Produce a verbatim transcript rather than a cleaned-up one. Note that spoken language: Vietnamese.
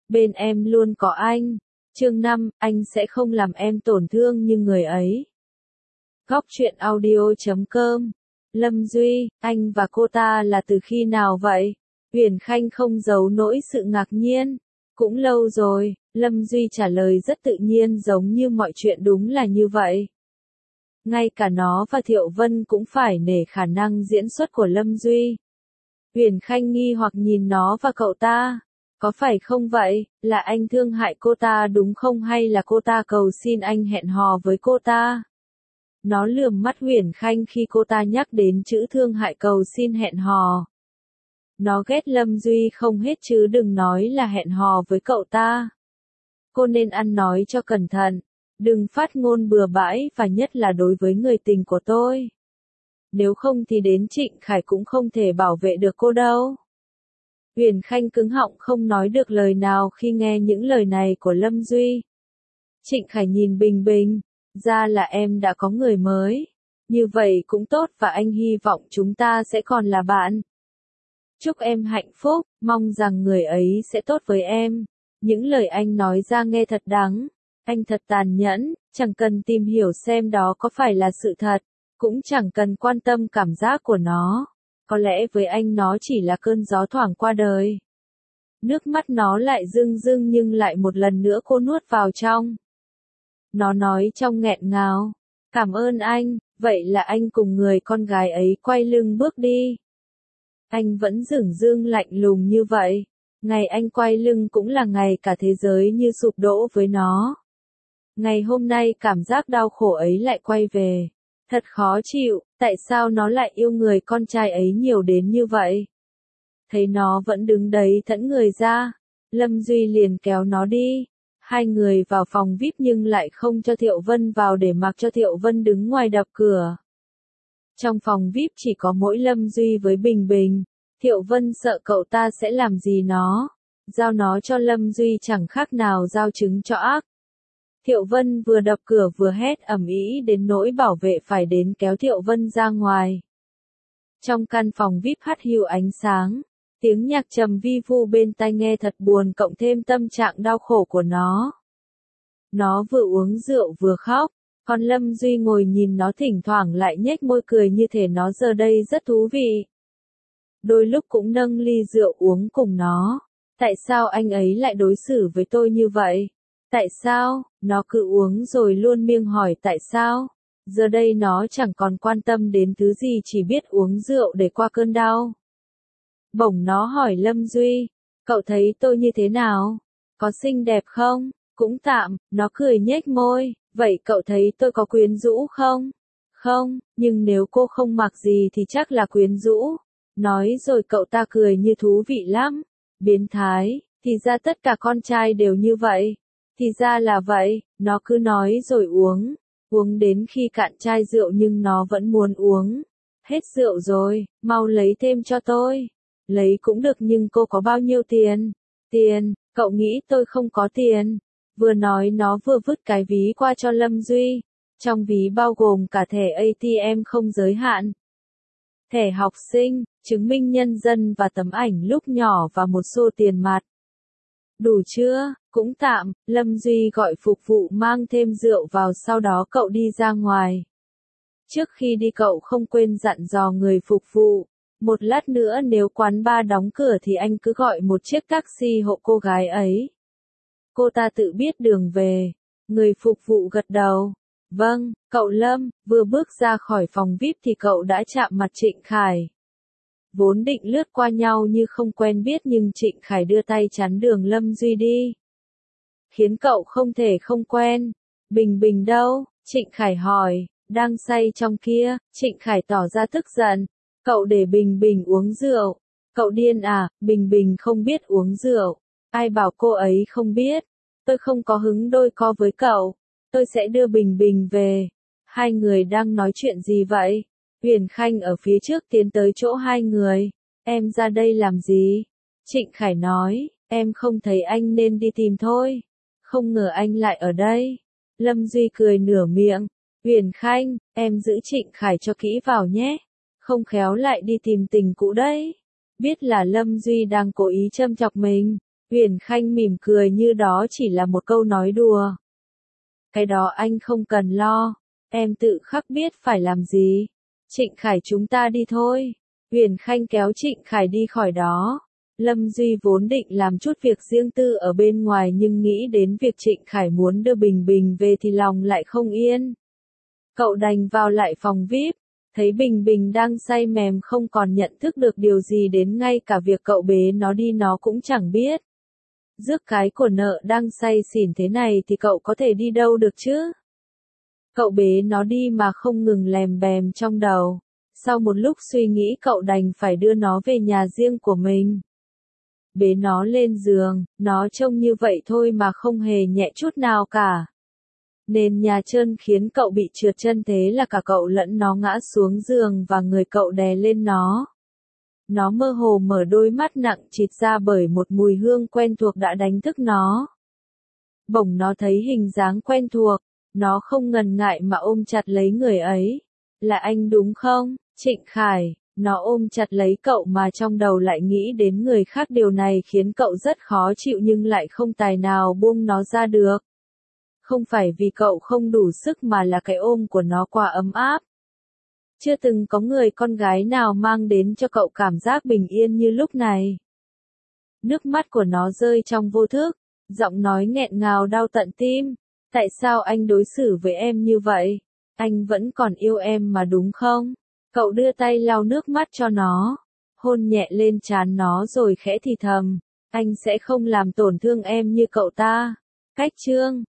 bên em luôn có anh. Chương năm, anh sẽ không làm em tổn thương như người ấy. Góc truyện audio chấm com. Lâm Duy, anh và cô ta là từ khi nào vậy? Huyền Khanh không giấu nỗi sự ngạc nhiên. Cũng lâu rồi, Lâm Duy trả lời rất tự nhiên giống như mọi chuyện đúng là như vậy. Ngay cả nó và Thiệu Vân cũng phải nể khả năng diễn xuất của Lâm Duy. Huyền Khanh nghi hoặc nhìn nó và cậu ta. Có phải không vậy, là anh thương hại cô ta đúng không hay là cô ta cầu xin anh hẹn hò với cô ta? Nó lườm mắt Huyền Khanh khi cô ta nhắc đến chữ thương hại cầu xin hẹn hò. Nó ghét Lâm Duy không hết chứ đừng nói là hẹn hò với cậu ta. Cô nên ăn nói cho cẩn thận, đừng phát ngôn bừa bãi và nhất là đối với người tình của tôi. Nếu không thì đến Trịnh Khải cũng không thể bảo vệ được cô đâu. Huyền Khanh cứng họng không nói được lời nào khi nghe những lời này của Lâm Duy. Trịnh Khải nhìn Bình Bình, ra là em đã có người mới. Như vậy cũng tốt và anh hy vọng chúng ta sẽ còn là bạn. Chúc em hạnh phúc, mong rằng người ấy sẽ tốt với em. Những lời anh nói ra nghe thật đắng. Anh thật tàn nhẫn, chẳng cần tìm hiểu xem đó có phải là sự thật, cũng chẳng cần quan tâm cảm giác của nó. Có lẽ với anh nó chỉ là cơn gió thoảng qua đời. Nước mắt nó lại rưng rưng nhưng lại một lần nữa cô nuốt vào trong. Nó nói trong nghẹn ngào, cảm ơn anh, vậy là anh cùng người con gái ấy quay lưng bước đi. Anh vẫn dửng dưng lạnh lùng như vậy. Ngày anh quay lưng cũng là ngày cả thế giới như sụp đổ với nó. Ngày hôm nay cảm giác đau khổ ấy lại quay về. Thật khó chịu, tại sao nó lại yêu người con trai ấy nhiều đến như vậy? Thấy nó vẫn đứng đấy thẫn người ra, Lâm Duy liền kéo nó đi. Hai người vào phòng vi ai pi nhưng lại không cho Thiệu Vân vào để mặc cho Thiệu Vân đứng ngoài đập cửa. Trong phòng vi ai pi chỉ có mỗi Lâm Duy với Bình Bình. Thiệu Vân sợ cậu ta sẽ làm gì nó. Giao nó cho Lâm Duy chẳng khác nào giao trứng cho ác. Thiệu Vân vừa đập cửa vừa hét ầm ĩ đến nỗi bảo vệ phải đến kéo Thiệu Vân ra ngoài. Trong căn phòng vi ai pi hắt hiu ánh sáng, tiếng nhạc trầm vi vu bên tai nghe thật buồn cộng thêm tâm trạng đau khổ của nó. Nó vừa uống rượu vừa khóc, còn Lâm Duy ngồi nhìn nó thỉnh thoảng lại nhếch môi cười như thể nó giờ đây rất thú vị. Đôi lúc cũng nâng ly rượu uống cùng nó. Tại sao anh ấy lại đối xử với tôi như vậy? Tại sao? Nó cứ uống rồi luôn miệng hỏi tại sao? Giờ đây nó chẳng còn quan tâm đến thứ gì chỉ biết uống rượu để qua cơn đau. Bỗng nó hỏi Lâm Duy, cậu thấy tôi như thế nào? Có xinh đẹp không? Cũng tạm, nó cười nhếch môi, vậy cậu thấy tôi có quyến rũ không? Không, nhưng nếu cô không mặc gì thì chắc là quyến rũ. Nói rồi cậu ta cười như thú vị lắm. Biến thái, thì ra tất cả con trai đều như vậy. Thì ra là vậy, nó cứ nói rồi uống. Uống đến khi cạn chai rượu nhưng nó vẫn muốn uống. Hết rượu rồi, mau lấy thêm cho tôi. Lấy cũng được nhưng cô có bao nhiêu tiền? Tiền, cậu nghĩ tôi không có tiền. Vừa nói nó vừa vứt cái ví qua cho Lâm Duy. Trong ví bao gồm cả thẻ a tê em không giới hạn. Thẻ học sinh, chứng minh nhân dân và tấm ảnh lúc nhỏ và một xô tiền mặt. Đủ chưa? Cũng tạm, Lâm Duy gọi phục vụ mang thêm rượu vào sau đó cậu đi ra ngoài. Trước khi đi cậu không quên dặn dò người phục vụ. Một lát nữa nếu quán bar đóng cửa thì anh cứ gọi một chiếc taxi hộ cô gái ấy. Cô ta tự biết đường về. Người phục vụ gật đầu. Vâng, cậu Lâm, vừa bước ra khỏi phòng vi ai pi thì cậu đã chạm mặt Trịnh Khải. Vốn định lướt qua nhau như không quen biết nhưng Trịnh Khải đưa tay chắn đường Lâm Duy đi. Khiến cậu không thể không quen. Bình Bình đâu? Trịnh Khải hỏi. Đang say trong kia, Trịnh Khải tỏ ra tức giận. Cậu để Bình Bình uống rượu. Cậu điên à, Bình Bình không biết uống rượu. Ai bảo cô ấy không biết? Tôi không có hứng đôi co với cậu. Tôi sẽ đưa Bình Bình về. Hai người đang nói chuyện gì vậy? Huyền Khanh ở phía trước tiến tới chỗ hai người. Em ra đây làm gì? Trịnh Khải nói, em không thấy anh nên đi tìm thôi. Không ngờ anh lại ở đây. Lâm Duy cười nửa miệng. Huyền Khanh, em giữ Trịnh Khải cho kỹ vào nhé. Không khéo lại đi tìm tình cũ đấy. Biết là Lâm Duy đang cố ý châm chọc mình. Huyền Khanh mỉm cười như đó chỉ là một câu nói đùa. Cái đó anh không cần lo, em tự khắc biết phải làm gì. Trịnh Khải chúng ta đi thôi. Huyền Khanh kéo Trịnh Khải đi khỏi đó. Lâm Duy vốn định làm chút việc riêng tư ở bên ngoài nhưng nghĩ đến việc Trịnh Khải muốn đưa Bình Bình về thì lòng lại không yên. Cậu đành vào lại phòng vi ai pi, thấy Bình Bình đang say mềm không còn nhận thức được điều gì đến ngay cả việc cậu bế nó đi nó cũng chẳng biết. Rước cái của nợ đang say xỉn thế này thì cậu có thể đi đâu được chứ? Cậu bế nó đi mà không ngừng lèm bèm trong đầu. Sau một lúc suy nghĩ cậu đành phải đưa nó về nhà riêng của mình. Bế nó lên giường, nó trông như vậy thôi mà không hề nhẹ chút nào cả. Nền nhà trơn khiến cậu bị trượt chân thế là cả cậu lẫn nó ngã xuống giường và người cậu đè lên nó. Nó mơ hồ mở đôi mắt nặng trĩu ra bởi một mùi hương quen thuộc đã đánh thức nó. Bỗng nó thấy hình dáng quen thuộc, nó không ngần ngại mà ôm chặt lấy người ấy. Là anh đúng không, Trịnh Khải? Nó ôm chặt lấy cậu mà trong đầu lại nghĩ đến người khác, điều này khiến cậu rất khó chịu nhưng lại không tài nào buông nó ra được. Không phải vì cậu không đủ sức mà là cái ôm của nó quá ấm áp. Chưa từng có người con gái nào mang đến cho cậu cảm giác bình yên như lúc này. Nước mắt của nó rơi trong vô thức, giọng nói nghẹn ngào đau tận tim. Tại sao anh đối xử với em như vậy? Anh vẫn còn yêu em mà đúng không? Cậu đưa tay lau nước mắt cho nó, hôn nhẹ lên trán nó rồi khẽ thì thầm. Anh sẽ không làm tổn thương em như cậu ta. Cách chương